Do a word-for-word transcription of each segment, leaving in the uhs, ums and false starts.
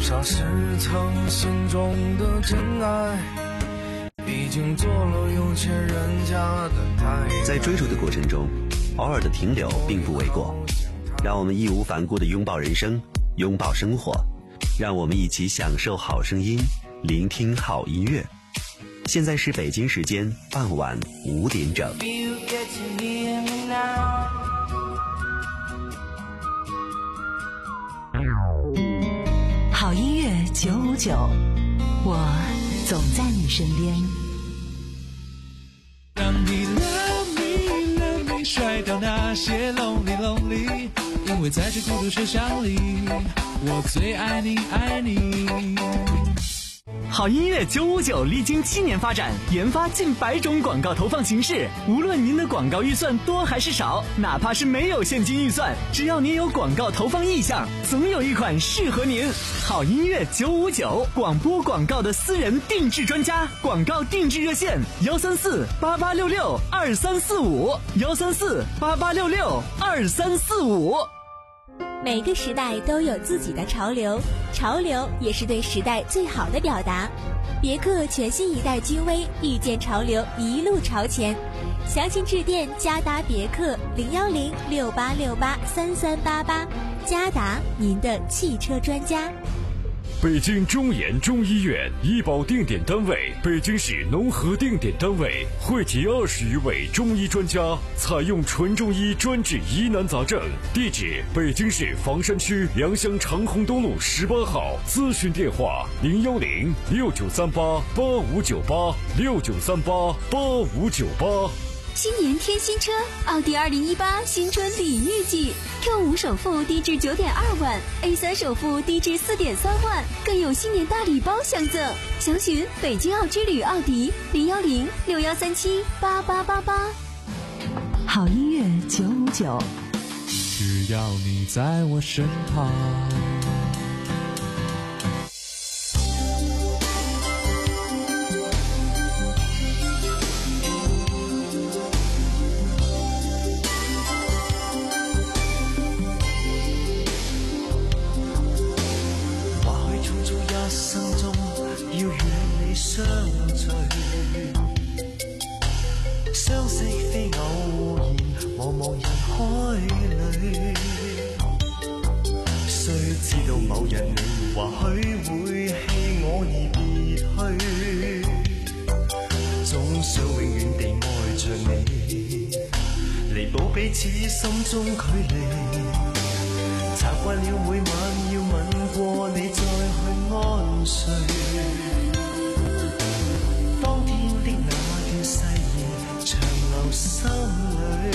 少是曾心中的真爱，毕竟做了有钱人家的太太。 在追逐的过程中，偶尔的停留并不为过。让我们义无反顾地拥抱人生，拥抱生活，让我们一起享受好声音，聆听好音乐。现在是北京时间傍晚五点整。 好音乐九五九，我总在你身边。 让你 love me love me 甩掉那些 lonely lonely， 因为在这孤独车厢里，我最爱你爱你。 好音乐九五九历经七年发展，研发近百种广告投放形式。无论您的广告预算多还是少，哪怕是没有现金预算，只要您有广告投放意向，总有一款适合您。好音乐九五九，广播广告的私人定制专家，广告定制热线幺三四八八六六二三四五幺三四八八六六二三四五。 每个时代都有自己的潮流，潮流也是对时代最好的表达。别克全新一代君威，遇见潮流，一路朝前。详情致电嘉达别克零幺零六八六八三三八八，嘉达，您的汽车专家。 北京中研中医院医保定点单位，北京市农合定点单位，汇集二十余位中医专家，采用纯中医专治疑难杂症。地址：北京市房山区良乡长虹东路十八号。咨询电话：零幺零六九三八八五九八六九三八八五九八。 新年添新车，奥迪二零一八新春礼遇季 ，Q 五首付低至九点二万 ，A 三首付低至四点三万，更有新年大礼包相赠。详询北京奥之旅奥迪零幺零六幺三七八八八八。 好音乐九五九， 只要你在我身旁。 相聚，相識非偶然，茫茫人海裏，雖知道某日你或許會棄我而別去，總想永遠地愛着你，彌補彼此心中距離，習慣了每晚要吻過你再去安睡。當天的那段誓言長留心裏，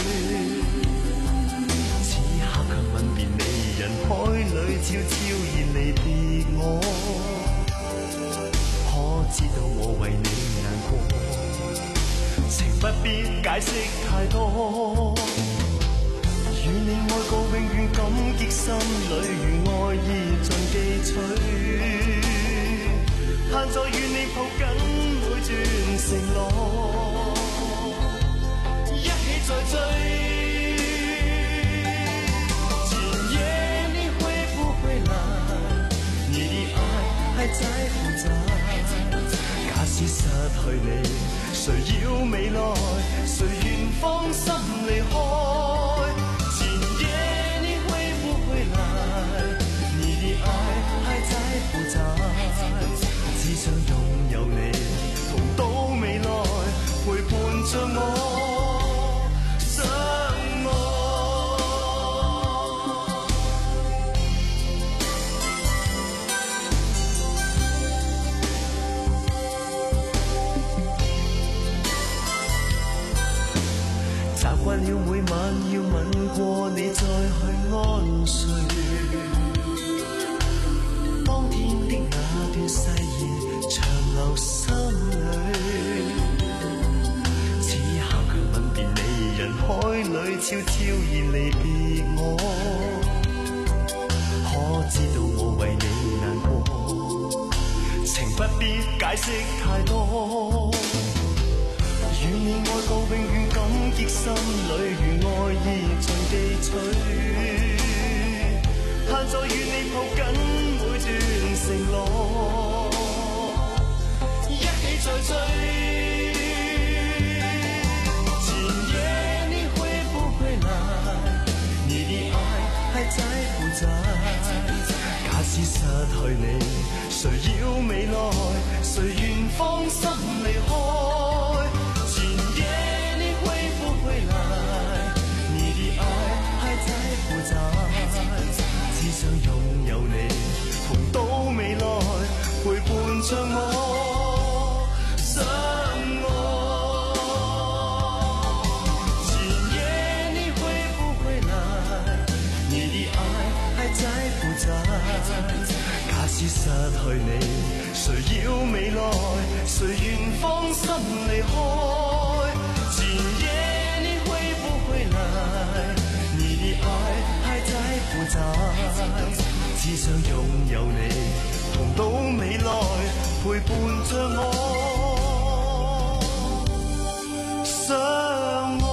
此刻卻吻別你，人海裏悄悄然離別我。可知道我為你難過，情不必解釋太多。與你愛過永遠感激心裏，如愛意盡記取。盼再與你抱緊每段承諾，一起再追。今夜你會不會來？你的愛還在不在？假使失去你，誰要未來？誰願放心離開？今夜你會不會來？你的愛還在不在？只想擁有你，同到未來，陪伴着我相愛。習慣了每晚要吻過你再去安睡，當天的那段誓言長留心裏，此刻卻吻別你，人海裏悄悄然離別我。可知道我為你難過，情不必解釋太多。與你愛過永遠感激心裏，如愛意盡記取。盼再與你抱緊每段承失去你，谁要未来？谁愿放心离开？今夜你会不会来？你的爱还在不在？只想拥有你，同到未来，陪伴着我相爱。今夜你会不会来？你的爱还在不在？假使失去你，谁要未来？谁愿放心离开？今夜你会不会来？你的爱还在不在？只想拥有你，同到未来，陪伴着我相愛。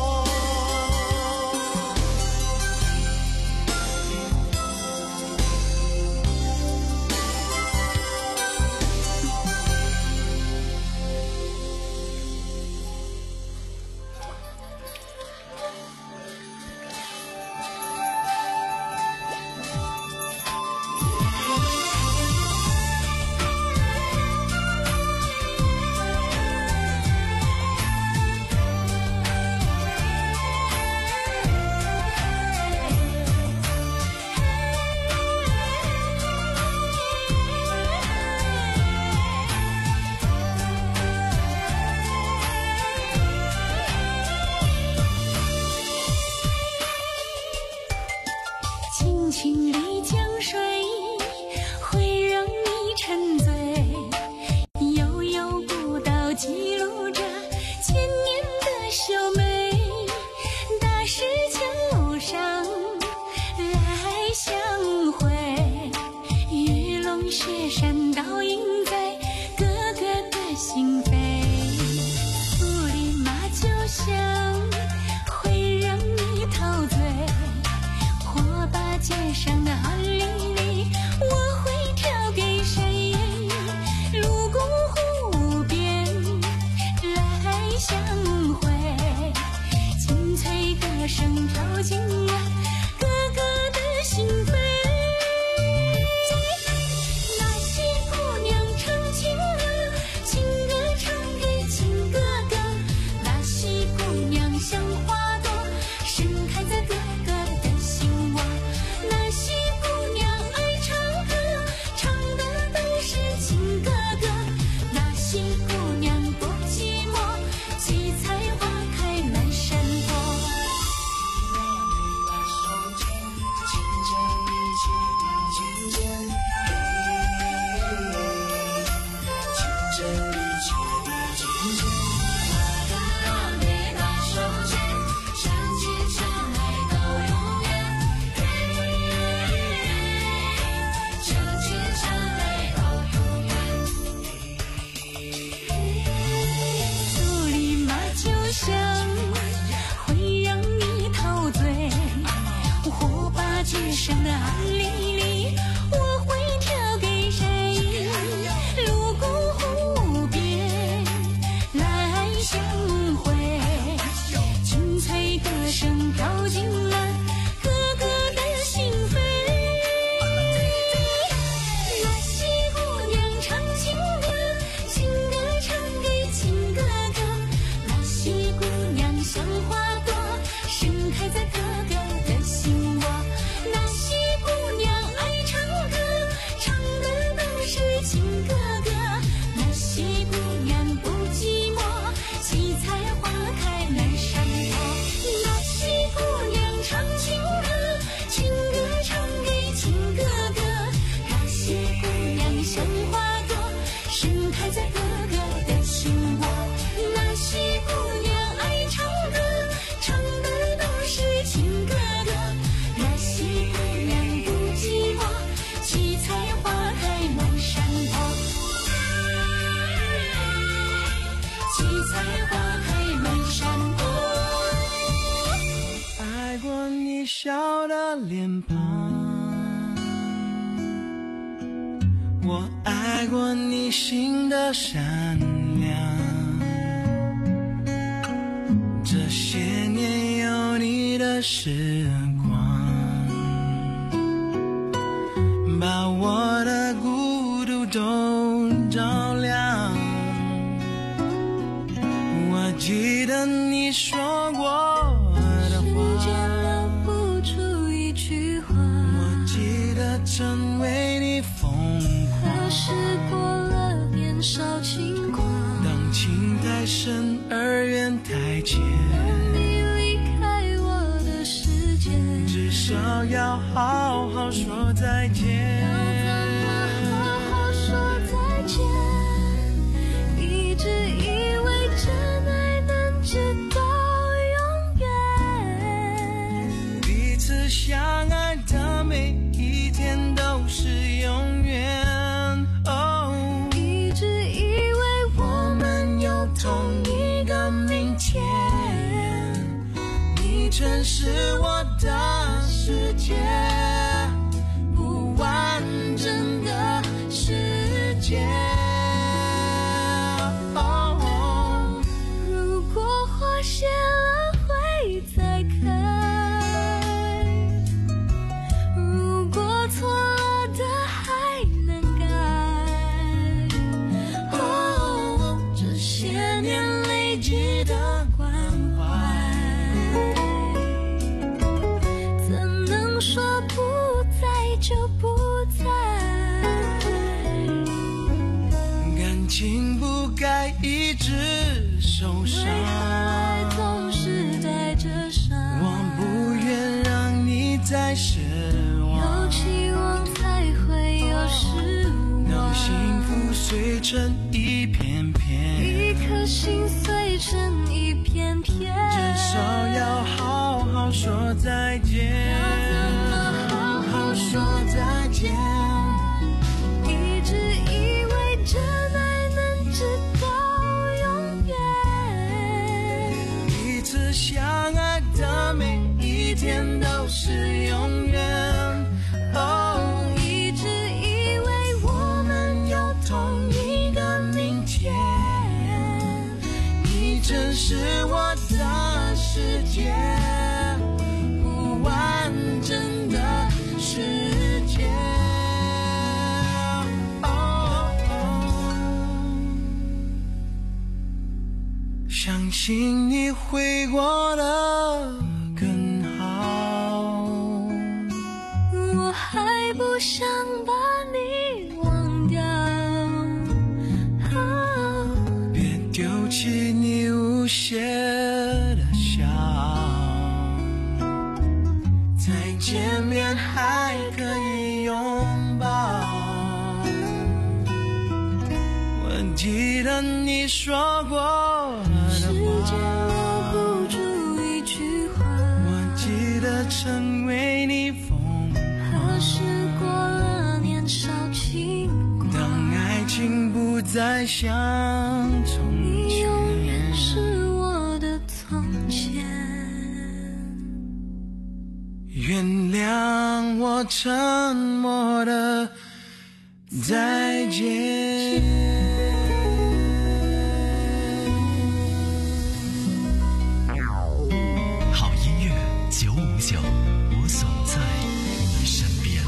清丽江水会让你沉醉，悠悠古道记录着千年的秀美，大石墙路上来相会，玉龙雪山倒映在哥哥的心扉，苏里马酒香会让你陶醉，火把街上的安丽丽我会挑给谁？泸沽湖边来相会，清脆歌声跳进了哥哥的心扉，那些姑娘唱情歌，情歌唱给情哥哥，那些姑娘像花朵盛开在哥哥的心窝，那些姑娘爱唱歌，唱的都是情哥哥，那些姑娘不寂寞，七彩花开满山坡。苏里马酒香会让你陶醉，火把街上的安丽丽我会挑给谁？泸沽湖边来相会，清脆歌声飘进了哥哥的心扉，那些姑娘唱情歌，情歌唱给情哥哥，那些姑娘像花朵盛开在哥哥的心窝，那些姑娘爱唱歌，唱的都是情哥哥，那些姑娘不寂寞，七彩花开满山坡，那些姑娘唱情歌，情歌唱给情哥哥，那些姑娘像花朵盛开在哥哥的心窝，那些姑娘爱唱歌，唱的都是情哥哥，那些姑娘不寂寞，七彩花开满山坡，七彩花开满山坡。 爱过你笑的脸庞，我爱过你心的善良，这些年有你的时光，把我都照亮。我记得你说过的话， 时间留不住一句话， 我记得曾为你疯狂。 可是过了年少轻狂， 当情太深而缘太浅， 当你离开我的世界， 至少要好好说再见。 要怎么好好说再见？一直以为真爱能直到永远， 彼此相爱的每一天都是永远。哦， 一直以为我们有同一个明天，你曾是我的世界，不完整的世界。哦， 如果花谢了会再开，如果错了的还能改。哦，这些年累积的关怀，怎能说不在就不在？ 感情不该一直受伤， 为何爱总是带着伤？ 我不愿让你再失有望， 期望才会有失让望， 幸福碎成一片片， 一颗心碎成一片片， 至少要好好说再见。 要怎么好好说再见。 一直以为真爱能直到永远， 彼此相爱的每一天都是永远。哦， 一直以为我们有同一个明天， 你真是我的世界，不完整的世界。哦哦，相信你会过得更好。 我还不想把你忘掉。哦， 别丢弃你无邪的笑，再见面还可以拥抱。我记得你说过时的间留话， 不住一句话， 我记得曾为你疯狂。 可是过了年少轻狂， 当爱情不再像从你永远前， 是我的从前。 原谅我沉默的再见。 好音乐九五九，我总在你身边。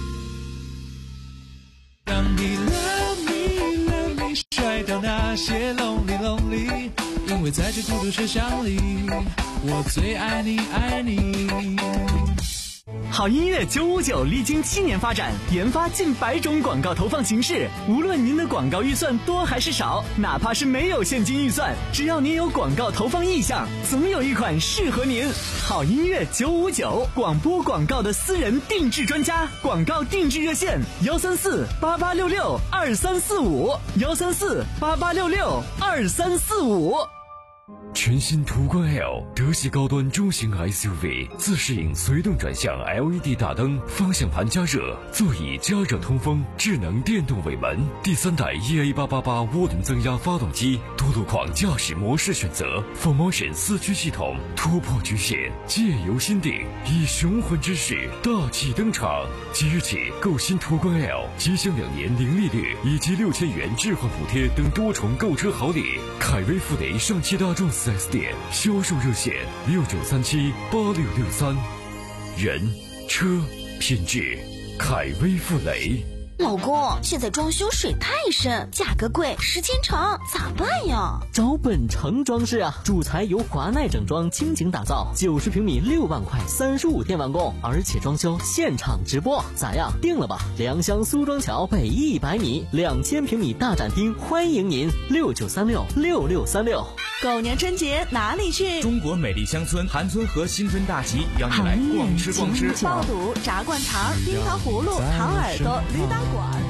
让你 love me love me 甩掉那些 lonely lonely， 因为在这孤独车厢里，我最爱你爱你。 好音乐九五九历经七年发展，研发近百种广告投放形式。无论您的广告预算多还是少，哪怕是没有现金预算，只要您有广告投放意向，总有一款适合您。好音乐九五九，广播广告的私人定制专家，广告定制热线：幺三四八八六六二三四五，幺三四八八六六二三四五。 全新途观 L 德系高端中型 S U V， 自适应随动转向 L E D 大灯，方向盘加热，座椅加热通风，智能电动尾门，第三代 E A 八八八涡轮增压发动机，多路况驾驶模式选择 ，four motion 四驱系统，突破局限，借由心定，以雄浑之势大气登场。即日起购新途观 L， 即享两年零利率以及六千元置换补贴等多重购车好礼。凯威富雷上汽大众四 S 店销售热线六九三七八六六三，人车品质，凯威富雷。 老公，现在装修水太深，价格贵，时间长，咋办呀？ 找本城装饰啊，主材由华奈整装倾情打造，九十平米六万块，三十五天完工，而且装修现场直播，咋样？定了吧！良乡苏庄桥北一百米，两千平米大展厅，欢迎您！六九三六六六三六。 狗年春节哪里去？ 中国美丽乡村韩村和新春大集，邀你来逛吃逛吃。 爆肚、炸灌肠、冰糖葫芦、糖耳朵、驴打滚。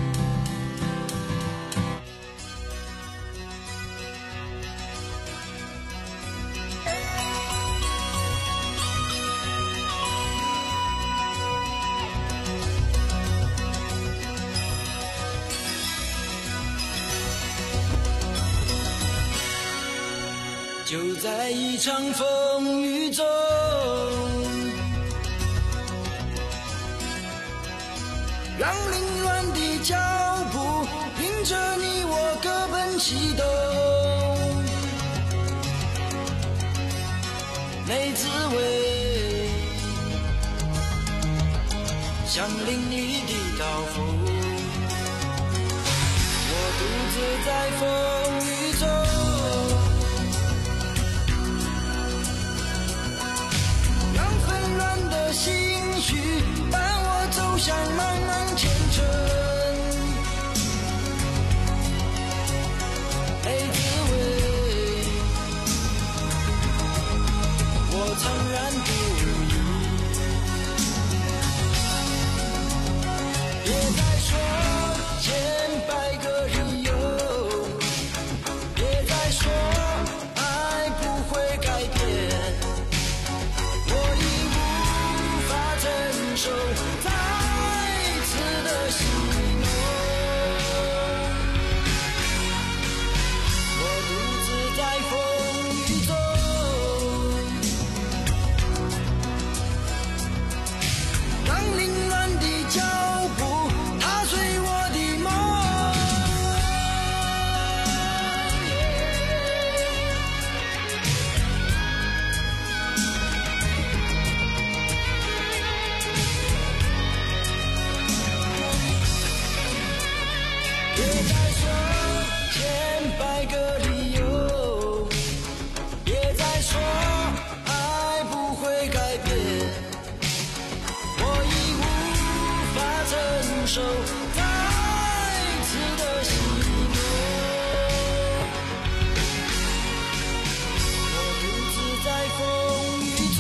就在一场风雨中，让凌乱的脚步引着你我各奔西东。没滋味，像淋雨的刀锋。我独自在风雨中，心绪伴我走向茫茫前程，没滋味，我苍然不语。别再说千百个理由，别再说爱不会改变，我已承受再次的戏弄，我独自在风雨中，让凌乱的脚步踏碎我的梦。别再说千百个理由，别再说爱不会改变，我已无法承受再次的戏弄，我独自在风雨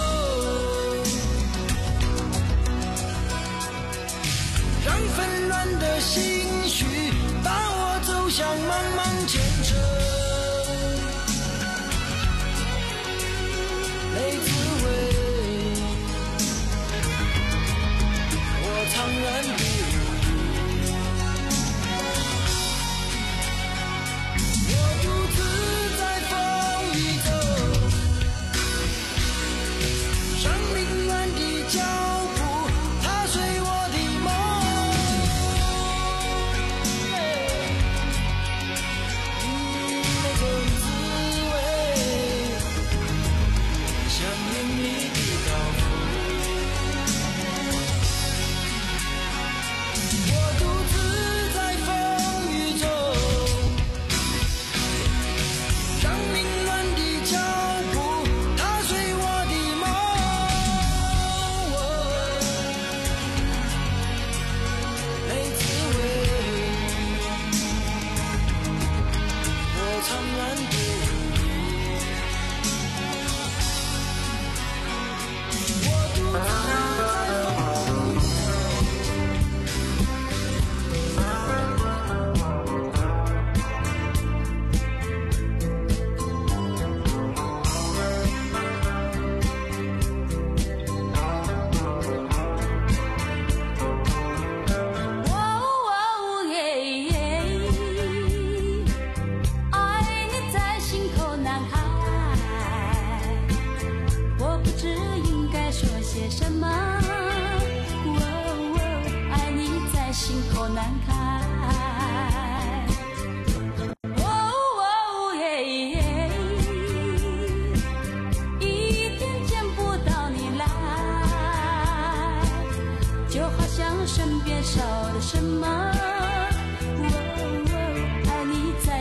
中，让纷乱的心绪伴我走向茫茫前程，没滋味，我苍然不语。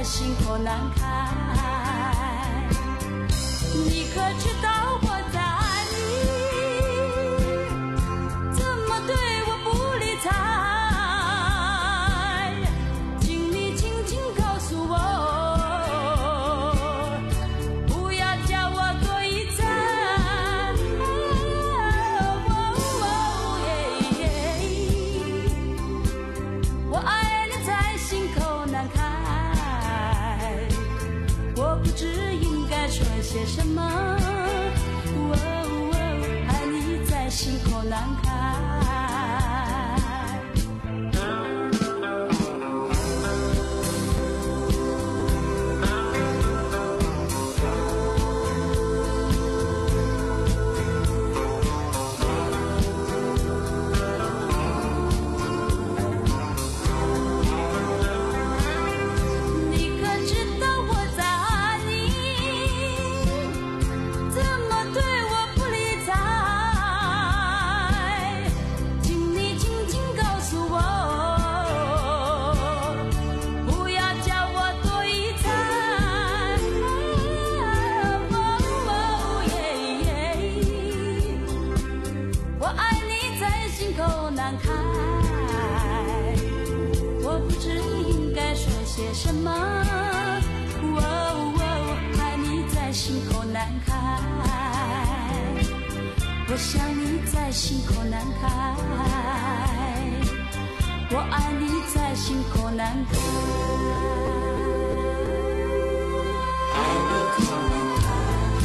心口难开。你可知道我在爱你，怎么对我不理睬？请你轻轻告诉我，不要叫我多一猜。我爱你在心口难开，我不知应该说些什么。哦哦，爱你在心口难开。些什么？哦哦，爱你在心口难开。我想你在心口难开，我爱你在心口难开。爱你口难开。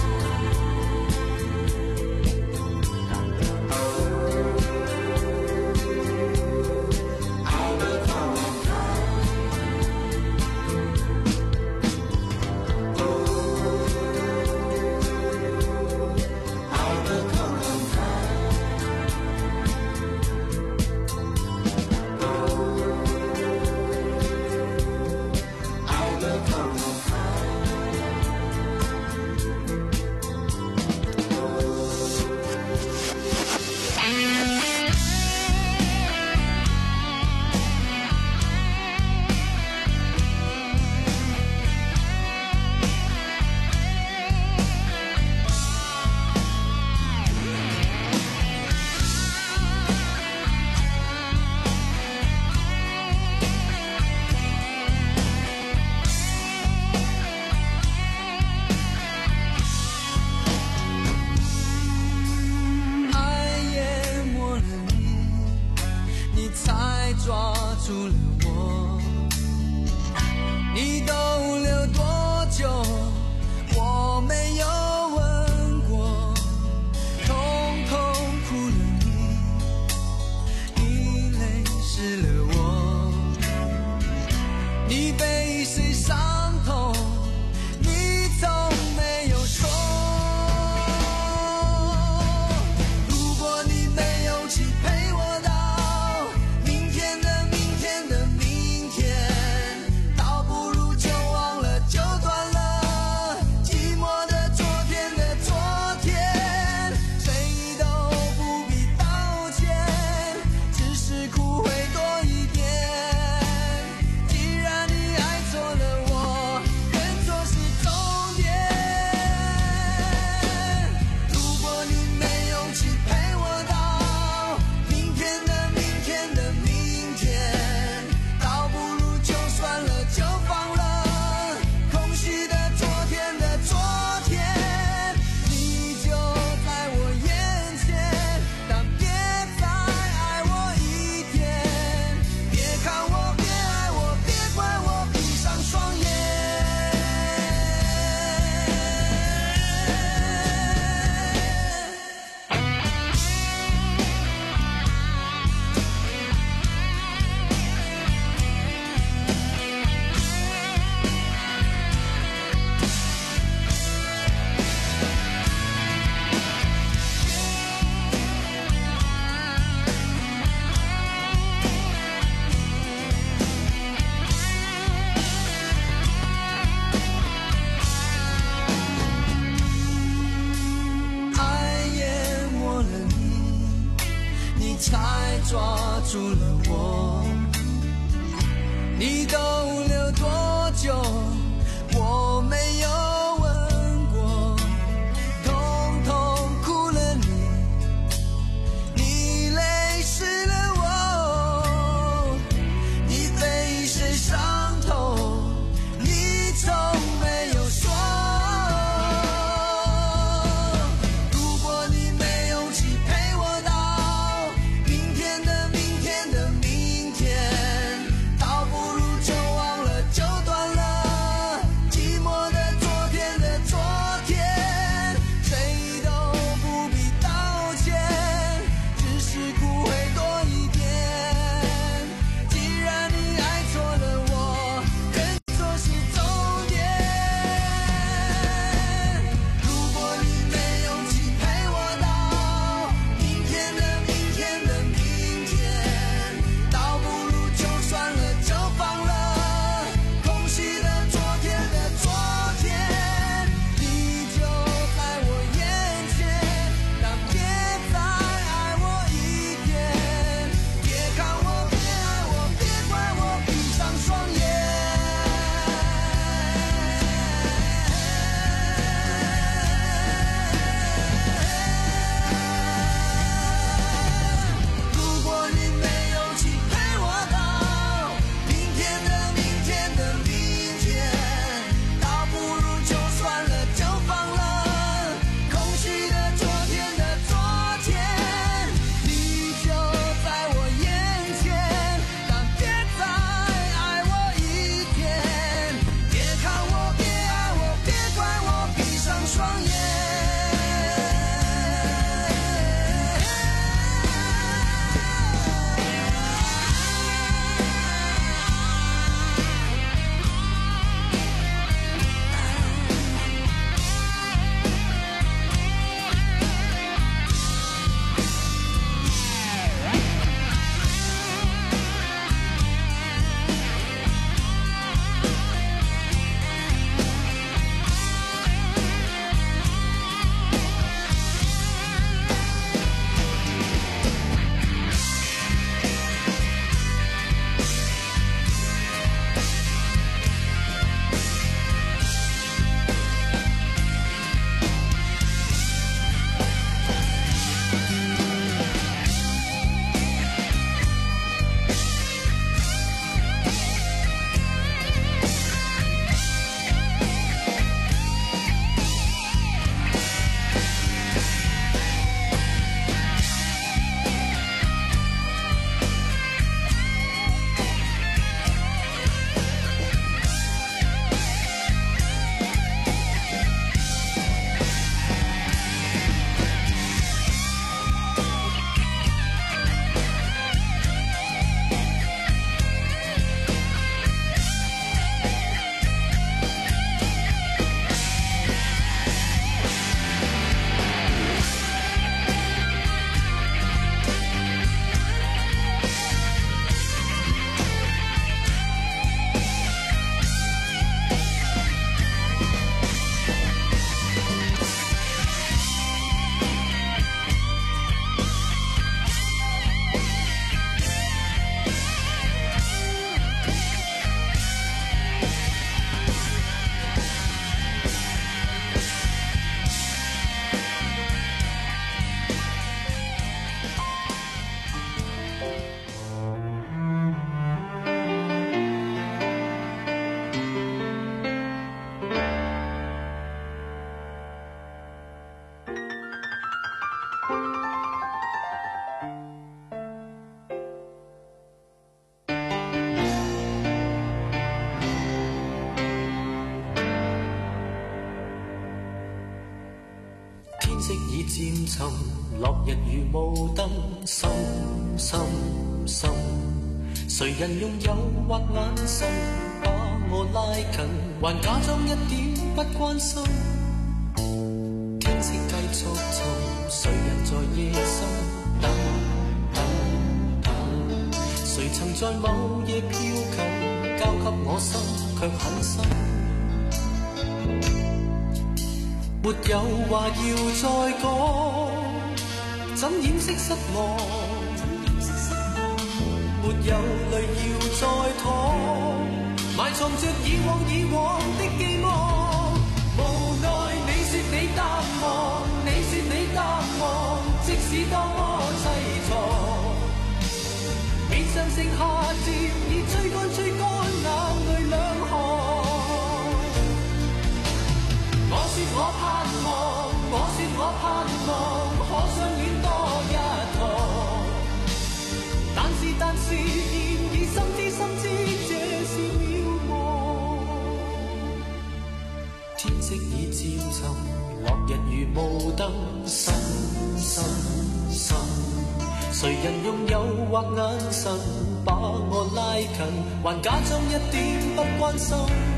住了我，你逗留多久？ 漸沉，落日如霧燈，深深深。誰人用誘惑眼神把我拉近，還假裝一點不關心。天色繼續沉，誰人在夜深等等等？誰曾在某夜飄近，交給我心卻很深。沒有話要再講，怎掩飾失望？沒有淚要再淌，埋藏着以往以往的寄望。無奈你說你淡忘，你說你淡忘，即使多麼淒愴，面上剩下漸已吹乾吹乾眼淚兩行。我說我盼望，我說我盼望，可相戀多一趟。但是但是，現已深知深知這是渺茫。天色已漸沉，落日如霧燈，深深深。誰人用誘惑眼神把我拉近，還假裝一點不關心。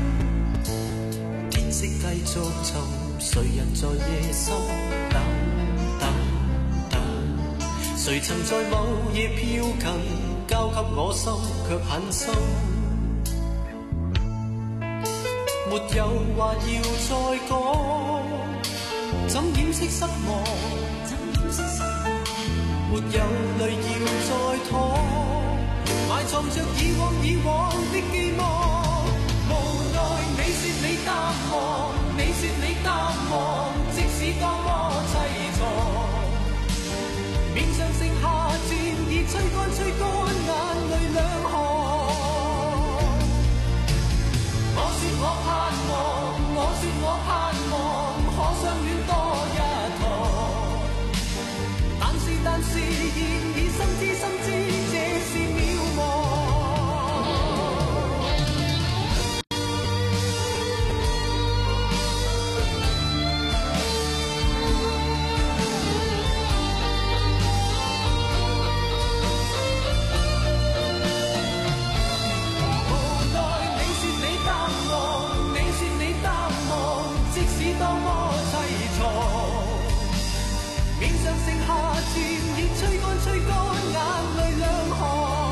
天色繼續沉，誰人在夜深等等等？誰曾在某夜飄近，交給我心卻很深。沒有話要再講，怎掩飾失望？沒有淚要再淌，埋藏着以往以往的寄望。無奈你說你淡忘，你說你淡忘，即使多麼淒愴，面上剩下漸已吹乾吹乾眼淚兩行。我說我盼望，我說我盼望，可相戀多一趟。但是但是，現已深知深知這是渺茫。多麼淒愴，面上剩下漸已吹乾吹乾眼淚兩行。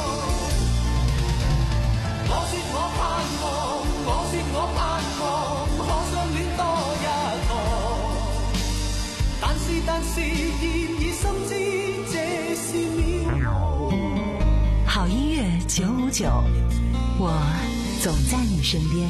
我說我盼望，我說我盼望，可相戀多一趟。但是但是，現已深知這是渺茫。 好音樂九五九，我總在你身邊。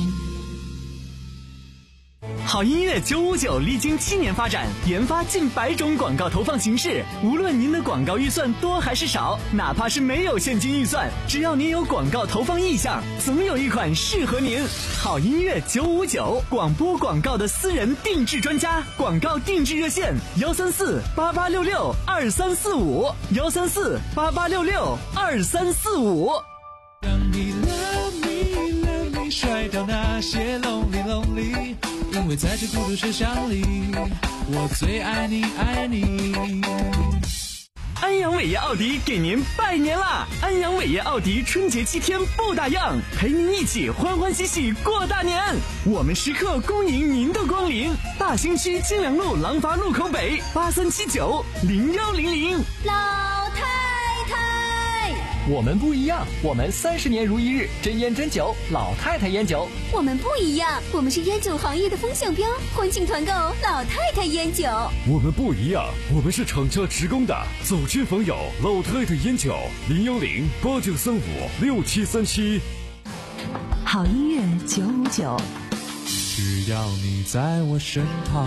好音乐九五九历经七年发展，研发近百种广告投放形式。无论您的广告预算多还是少，哪怕是没有现金预算，只要您有广告投放意向，总有一款适合您。好音乐九五九，广播广告的私人定制专家，广告定制热线：幺三四八八六六二三四五，幺三四八八六六二三四五。 让你 love me love me 甩掉那些 lonely lonely。因为在这孤独车厢里，我最爱你爱你。 安阳伟业奥迪给您拜年啦！安阳伟业奥迪春节七天不打烊，陪您一起欢欢喜喜过大年。我们时刻恭迎您的光临。大兴区金良路廊坊路口北八三七九零幺零零。 老太太， 我们不一样，我们三十年如一日，真烟真酒，老太太烟酒。 我们不一样，我们是烟酒行业的风向标，欢庆团购老太太烟酒。 我们不一样，我们是厂家职工的，走亲访友，老太太烟酒，零幺零八九三五六七三七。 好音乐九五九， 只要你在我身旁。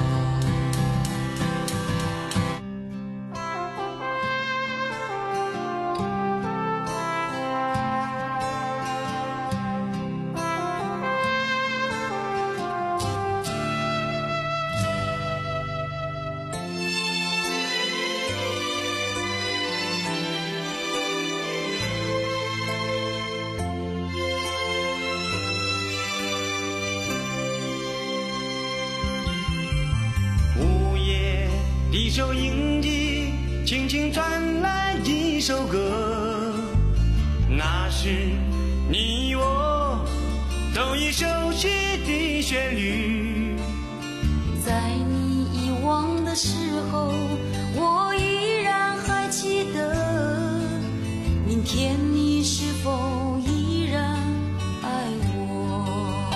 收音机，轻轻传来一首歌，那是你我都已熟悉的旋律。 在你遗忘的时候，我依然还记得，明天你是否依然爱我？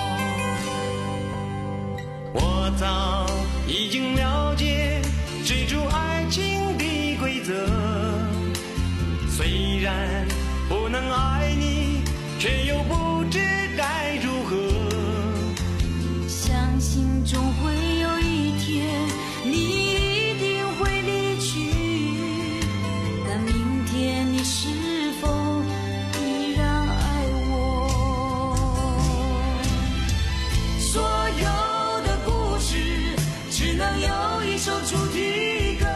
我早已经了解追逐爱情的规则，虽然不能爱你，却又不知该如何。 相信终会有一天你一定会离去，但明天你是否依然爱我？所有的故事只能有一首主题歌，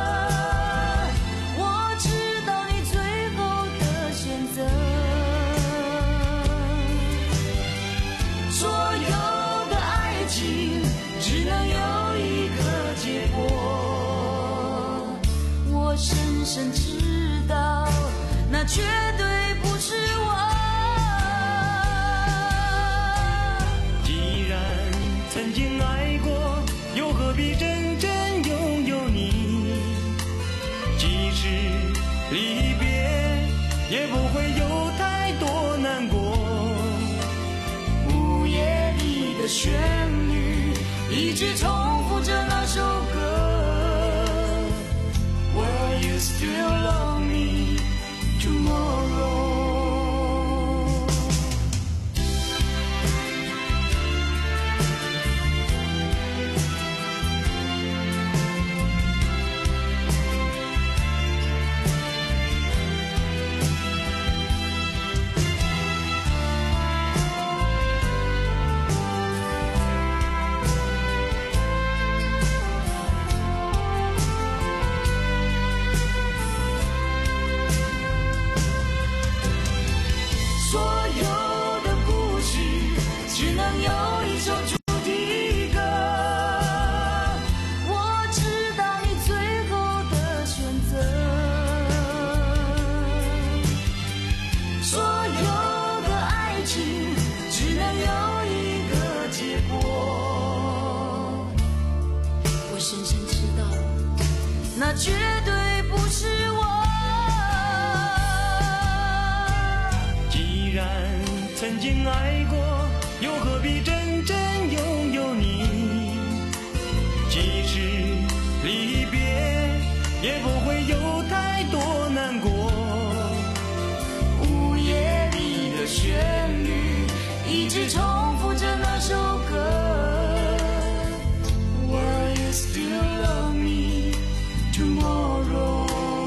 我知道你最后的选择。所有的爱情只能有一个结果，我深深知道那绝对不是我。 既然曾经爱过，又何必真正拥有你？即使离别，也不会有太多难过。午夜里的旋律一直重复着那首歌。Will you still love me tomorrow？ 那绝对不是我。 既然曾经爱过，又何必真正拥有你？即使离别，也不会有太多难过。 午夜里的旋律一直重复着那首歌。Will you still love me tomorrow?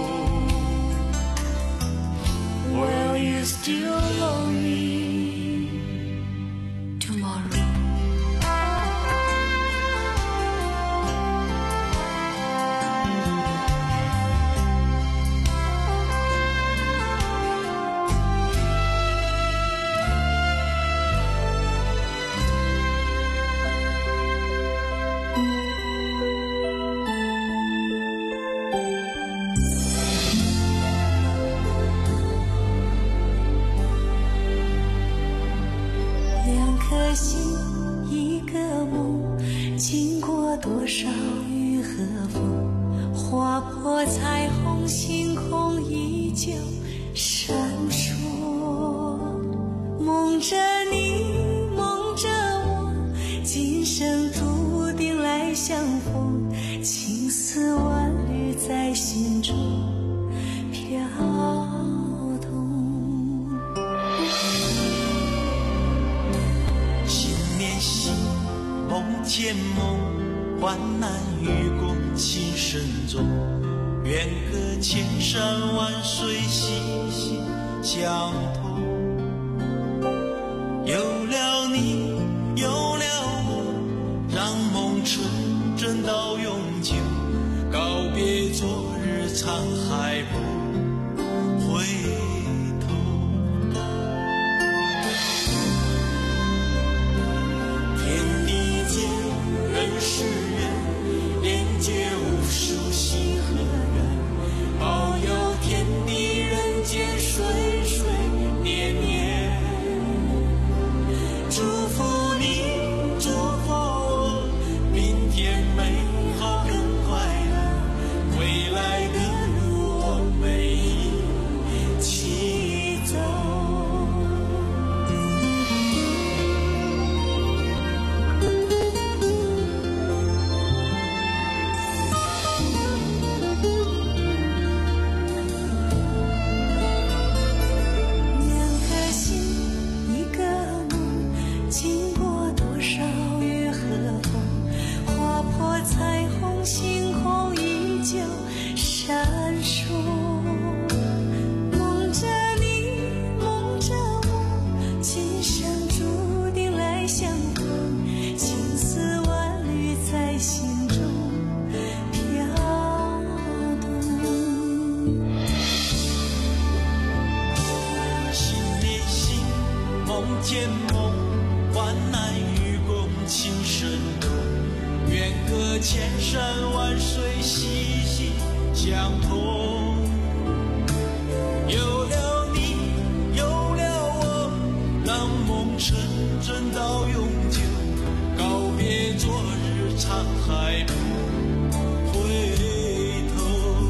Will you still love me tomorrow? 多少雨和风，划破彩虹，星空依旧闪烁。梦着你，梦着我，今生注定来相逢。情丝万缕在心中飘动。 心连心，梦见梦。患难与共情深重，愿隔千山万水心心相通。有了你，有了我，让梦纯真到永久。告别昨日沧海不回头。天地间，人世间。连接无数祝福你，祝福我，明天美好更快乐，未来的路我们一起走。 星空依旧闪烁，梦着你，梦着我，今生注定来相逢，情丝万缕在心中飘动。 心连心，梦见梦，患难与共，情深浓。愿隔千山万水，息息相通。有了你，有了我，让梦成真到永久。告别昨日沧海，不回头。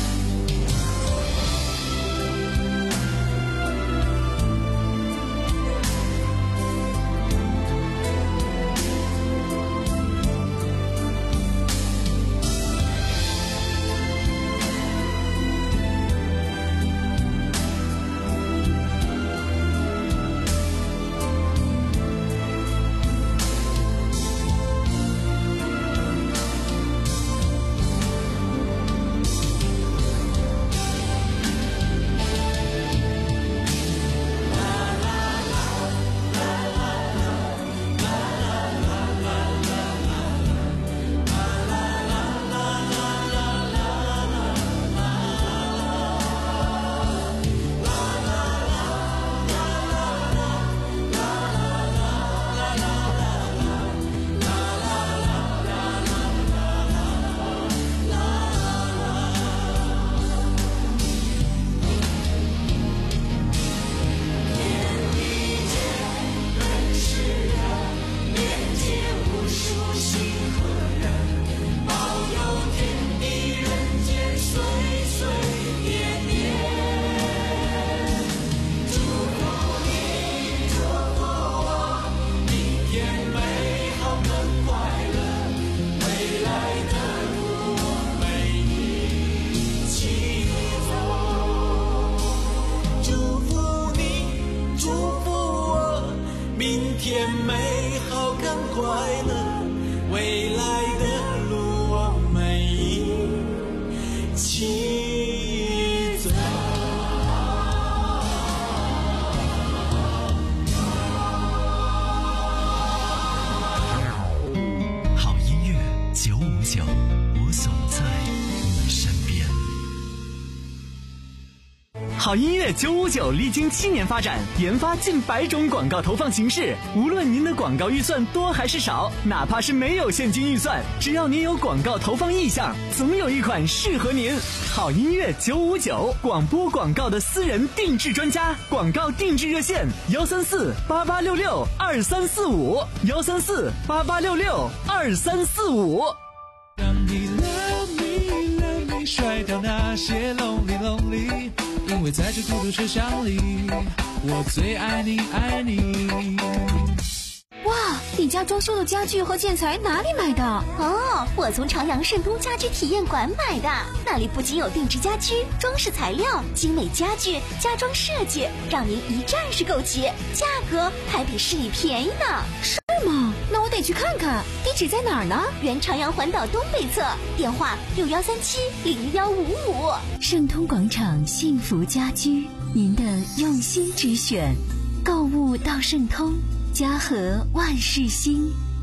好音乐九五九历经七年发展，研发近百种广告投放形式。无论您的广告预算多还是少，哪怕是没有现金预算，只要您有广告投放意向，总有一款适合您。好音乐九五九，广播广告的私人定制专家，广告定制热线：幺三四八八六六二三四五，幺三四八八六六二三四五。 让你 love me love me 甩掉那些 lonely lonely， 因为在这孤独车厢里，我最爱你爱你。 哇，你家装修的家具和建材哪里买的？ 哦，我从朝阳盛通家居体验馆买的，那里不仅有定制家居、装饰材料、精美家具、家装设计，让您一站式购齐，价格还比市里便宜呢。 是吗？那我得去看看。地址在哪儿呢？ 原朝阳环岛东北侧，电话六幺三七零幺五五。 盛通广场幸福家居，您的用心之选，购物到盛通，家和万事兴。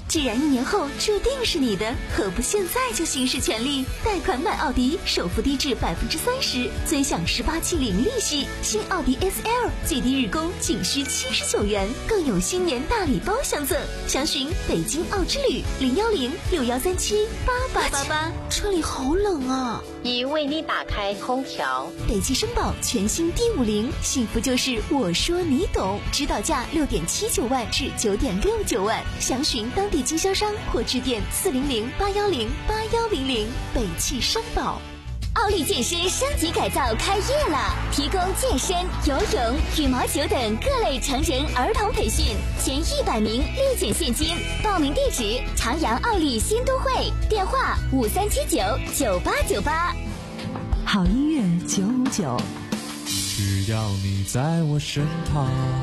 既然一年后注定是你的，何不现在就行使权利？贷款买奥迪，首付低至百分之三十，尊享十八期零利息。新奥迪 S L 最低日供仅需七十九元，更有新年大礼包相赠。详询北京奥之旅零幺零六幺三七八八八八。 车里好冷啊！ 已为你打开空调。 北汽绅宝全新 D 五零，幸福就是我说你懂，指导价六点七九万至九点六九万，详询当地经销商或致电四零零八幺零八幺零零。北汽绅宝。 奥利健身升级改造开业了，提供健身、游泳、羽毛球等各类成人儿童培训，前一百名立减现金。报名地址：长阳奥利新都会，电话五三七九九八九八。 好音乐九五九， 只要你在我身旁。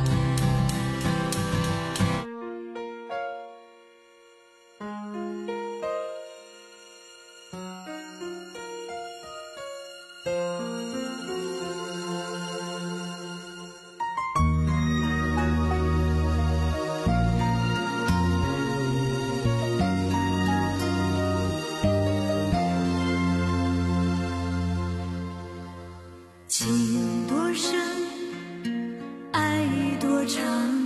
情多深，爱多长，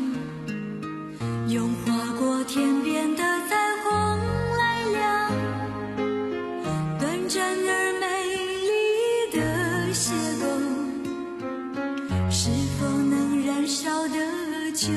用划过天边的彩虹来量，短暂而美丽的邂逅，是否能燃烧得久？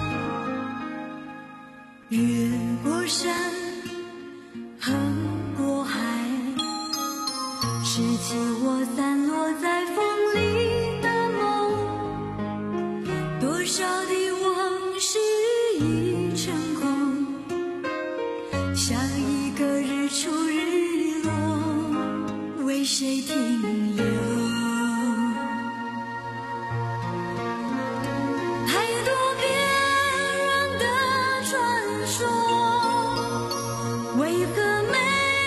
越过山，横过海，拾起我散落在风里的梦，多少的往事已成空，下一个日出日落，为谁停留？太多别人的传说，为何没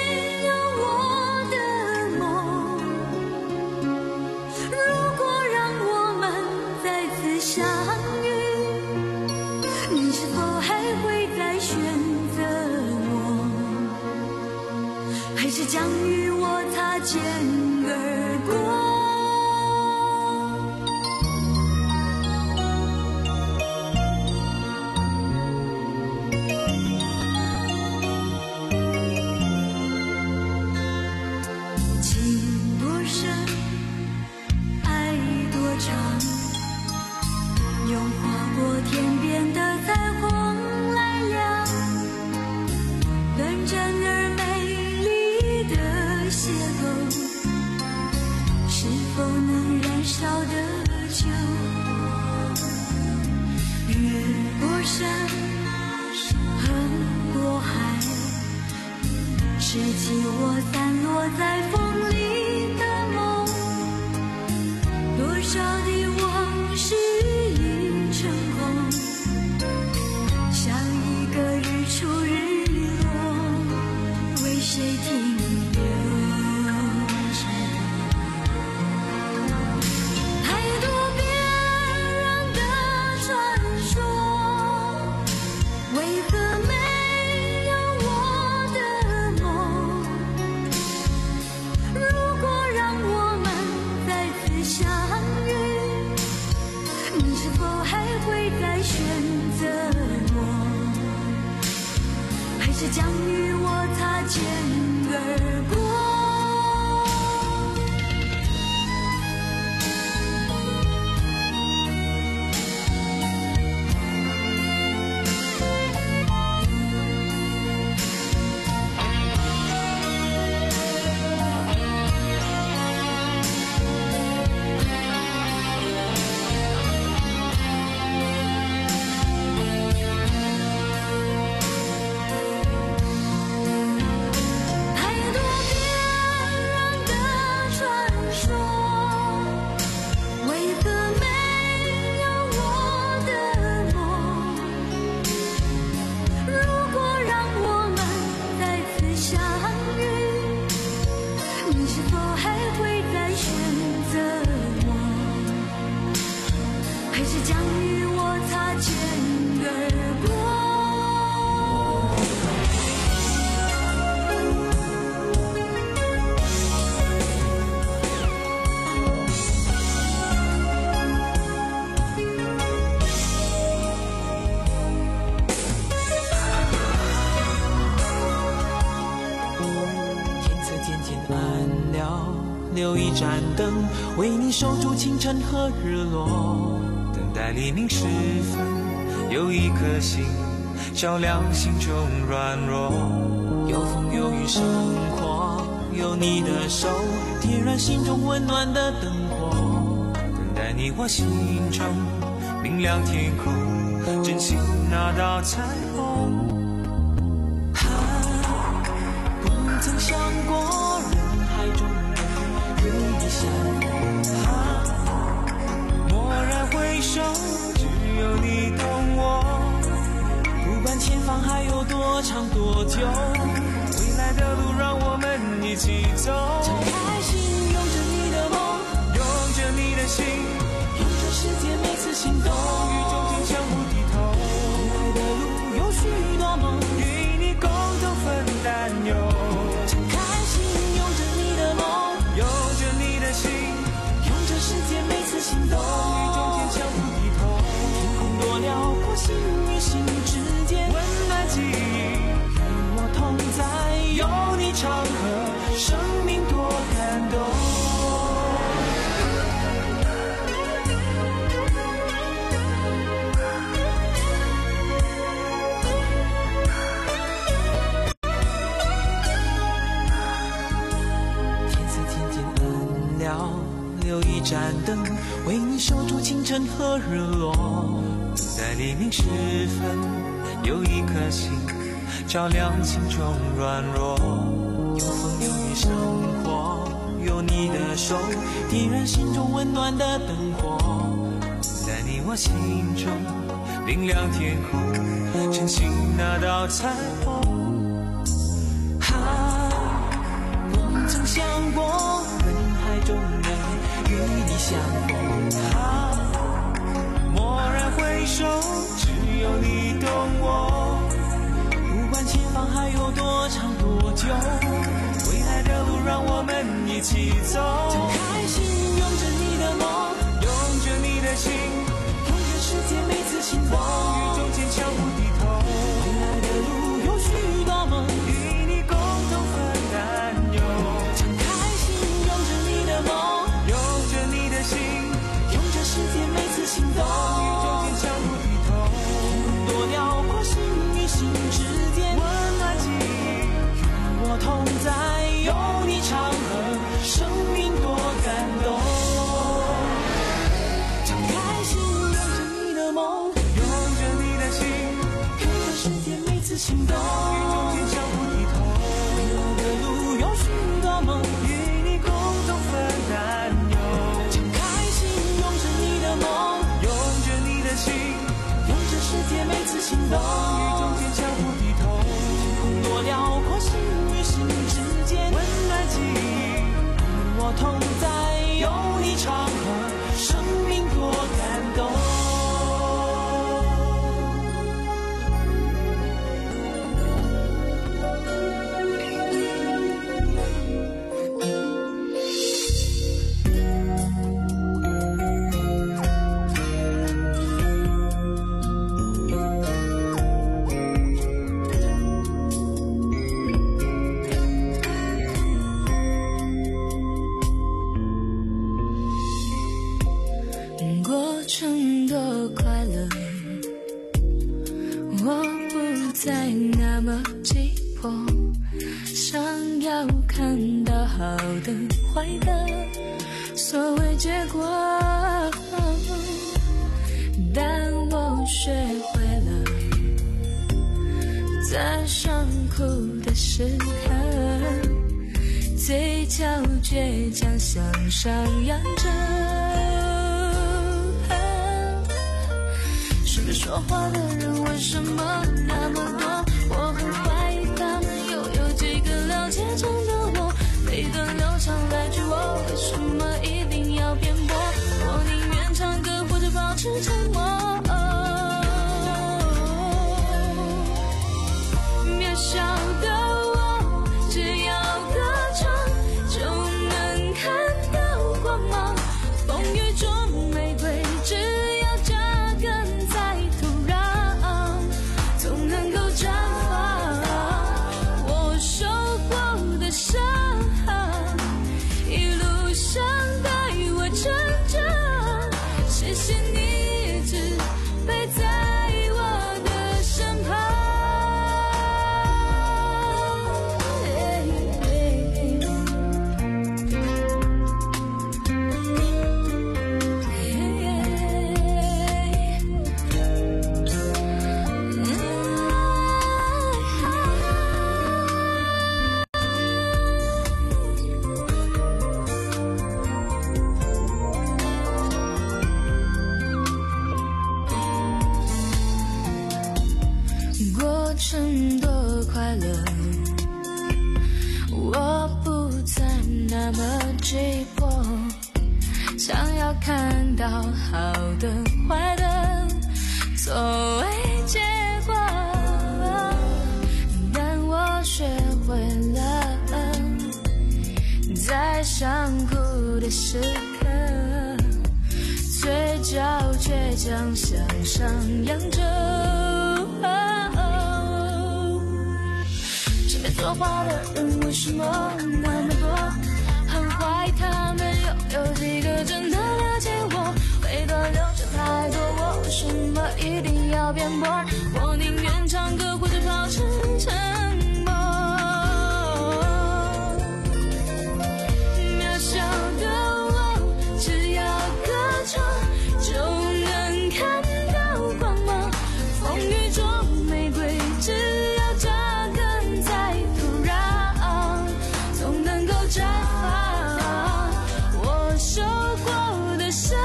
是将与我擦肩而过。情多深，爱多长，用划过天边的彩虹来量，短暂而邂逅，是否能燃烧得久？越过山，横过海，拾起我散落在风里的梦，多少的往事已成空，像一个日出日落，为谁停留？将与我擦肩而过。太多盏灯，为你守住清晨和日落。等待黎明时分，有一颗星照亮心中软弱。有风有雨生活，有你的手点燃心中温暖的灯火。等待你我心中明亮天空，珍惜那道彩虹。不曾想过人海中能与你相逢，蓦然回首，只有你懂我。不管前方还有多长多久，未来的路让我们一起走。敞开心，拥着你的梦，拥着你的心，拥着世界每次心动，宇宙间相互低头。未来的路有许多梦，与你共同分担忧。敞开心，拥着你的梦，拥着你的心，拥着世界每次心动，宇宙间相互低头。天空多辽阔，心与心之间温暖记忆，与我同在，有你常和，生命多感动。天色渐渐暗了，留一盏灯，为你守住清晨和日落。等待黎明时分，有一颗星照亮心中软弱。有风有雨生活，有你的手点燃心中温暖的灯火。在你我心中明亮天空，珍惜那道彩虹。啊，不曾想过人海中能与你相逢。啊，蓦然回首，只有你懂我。不管前方还有多长多久，未来的路让我们一起走。敞开心，拥着你的梦，拥着你的心，拥着世界每次心动，宇宙间相互低头。未来的路有许多梦，与你共同分担忧。敞开心，拥着你的梦，拥着你的心，拥着世界每次心动，宇宙间相互低头。多辽阔，心与心之间温暖记忆，与我同在，有你常和，生命多感动。敞开心，拥着你的梦，拥着你的心，拥着世界每次心动，宇宙间相互低头。未来的路有许多梦，与你共同分担忧。敞开心，拥着你的梦，拥着你的心，拥着世界每次心动，宇宙间相互低头。天空多辽阔，心与心之间温暖记忆，与我同在，有你常和，生命多感动。 过程多快乐，我不再那么急迫，想要看到好的坏的所谓结果，但我学会了在伤苦的时刻，嘴角倔强向上扬着。身边说话的人为什么那么多？我很怀疑他们又有几个了解真的我。每段流畅来句我为什么一定要辩驳？我宁愿唱歌或者保持沉默。渺小的我，只要歌唱就能看到光芒。风雨中玫瑰只要扎根在土壤， 程多快乐，我不再那么急迫，想要看到好的坏的作为结果，但我学会了在想哭的时刻，嘴角倔强向上扬着。身边说话的人为什么那么多？很怀疑他们又有几个真的了解我？回头流着太多，我为什么一定要辩驳？我宁愿唱歌或者保持沉默。渺小的我，只要歌唱就能看到光芒。风雨中玫瑰只要扎根在土壤，总能够绽放。我受过的伤，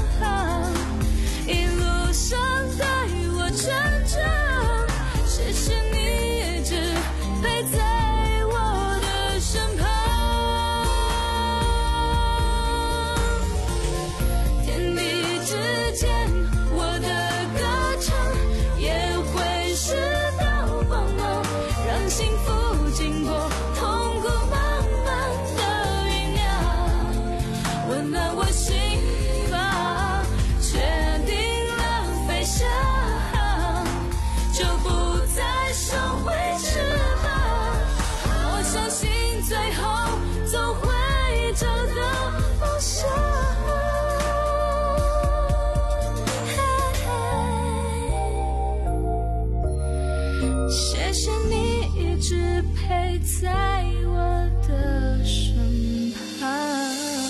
一路上带我成长。谢谢你一直陪在我的身旁。天地之间，我的歌唱也会是道光芒，让幸福经过痛苦慢慢的酝酿，温暖我心房，确定了飞翔，就不再收回翅膀。我相信最后总会找到方向。谢谢你一直陪在我的身旁。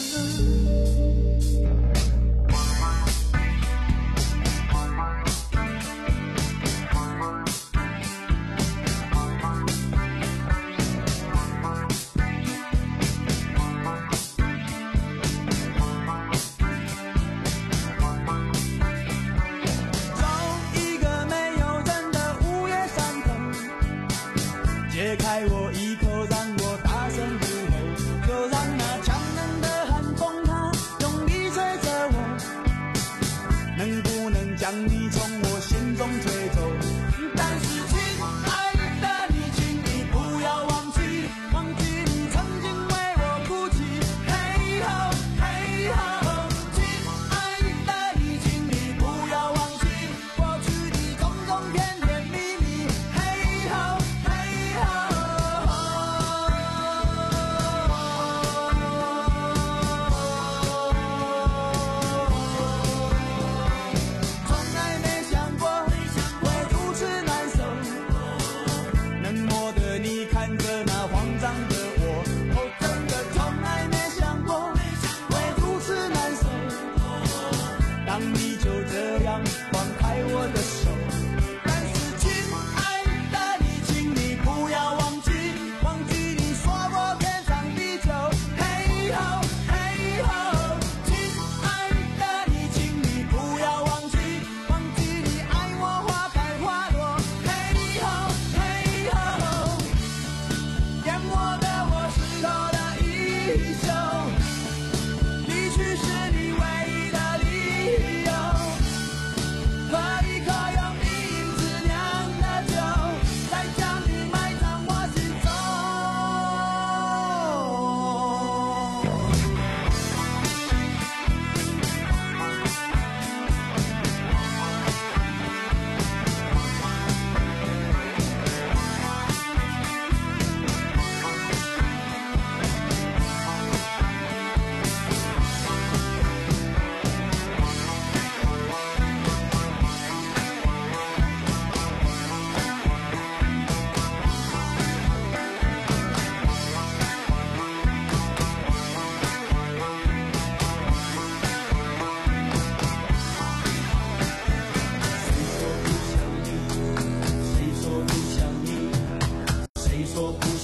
找一个没有人的午夜山头，解开我一口，让我大声呼吼，就让那强冷的寒风它用力吹着我，能不能将你从我心中吹走？但是亲爱的你，请你不要忘记，忘记你曾经为我哭泣。嘿吼嘿吼，亲爱的你，请你不要忘记过去的种种甜甜蜜蜜。嘿吼嘿吼，从来没想过会如此难受，冷漠的你看着那慌张的我，哦，真的从来没想过会如此难受。当你就这样放开我的手，但是亲爱的你，请你不要忘记，忘记你说过天长地久。嘿吼嘿吼，亲爱的你，请你不要忘记，忘记你爱我花开花落。嘿吼嘿吼，淹没的我湿透了衣袖，离去是你唯一的理由，喝一口用你影子酿的酒，再将你埋葬我心中。谁说不